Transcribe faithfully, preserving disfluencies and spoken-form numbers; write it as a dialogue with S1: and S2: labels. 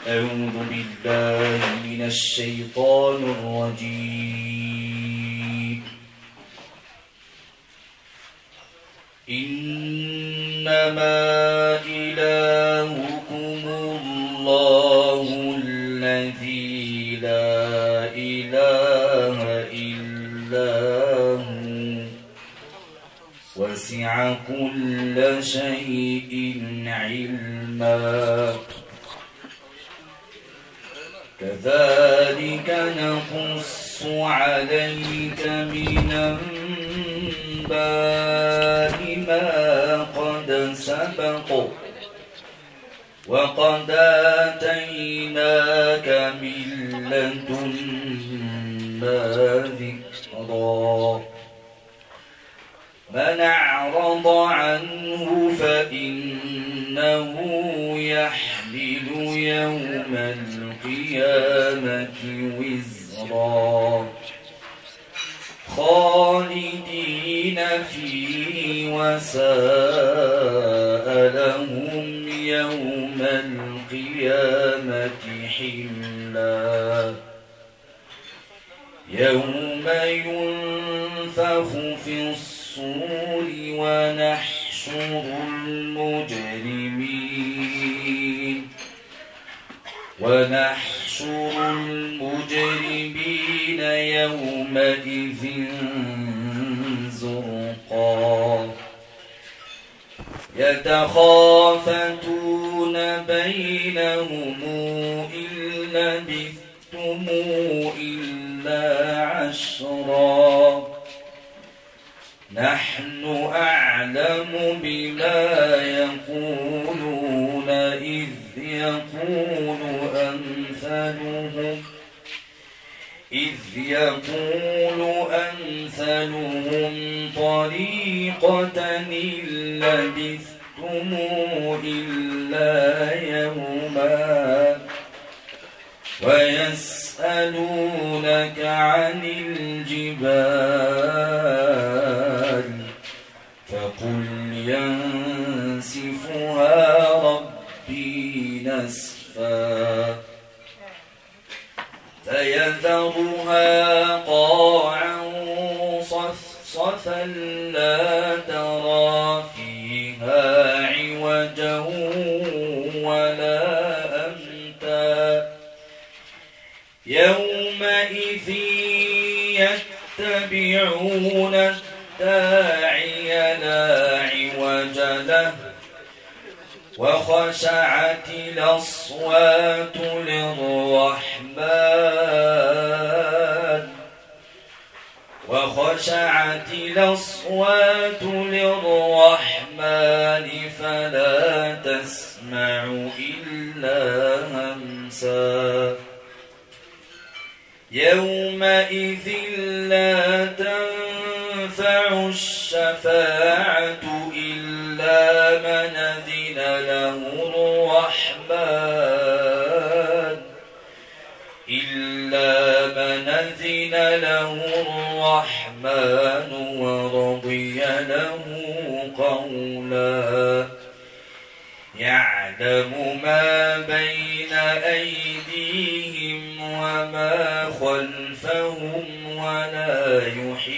S1: أعوذ بالله من الشيطان الرجيم. إنما إلهكم الله الذي لا إله إلا هو وسع كل شيء علما. كذلك نقص عليك من أنباء ما قد سبق وقد آتيناك من لدنا ذكرا. من أعرض عنه فإنه يحمل يوم القيامة وزرا خالدين فيه وساء لهم يوم القيامة حملا. يوم ينفخ في الصور ونحشر المجرمين ونحشر المجرمين يومئذ زرقا. يتخافتون بينهم إن لبثتم إلا عشرا. نحن أعلم بما يقولون إذ يقول أمثلهم إذ يقول أمثلهم طريقة إن لبثتم إلا يوما ويسألونك عن الجبال فقل ينسفها ربي نسفا فيذرها قاعا صفصفا لا ترى فيها عوجا ولا أمتا. يومئذ يتبعون الداعي لا عوج له وخشعت الأصوات للرحمن وخشعت الأصوات للرحمن فلا تسمع إلا همسا. يومئذ لا تنفع الشفاعة إلا من أذن له الرحمن إلا من أذن له الرحمن ورضي له قولا. يعلم ما بين أيديهم وما خلفهم ولا يحيطون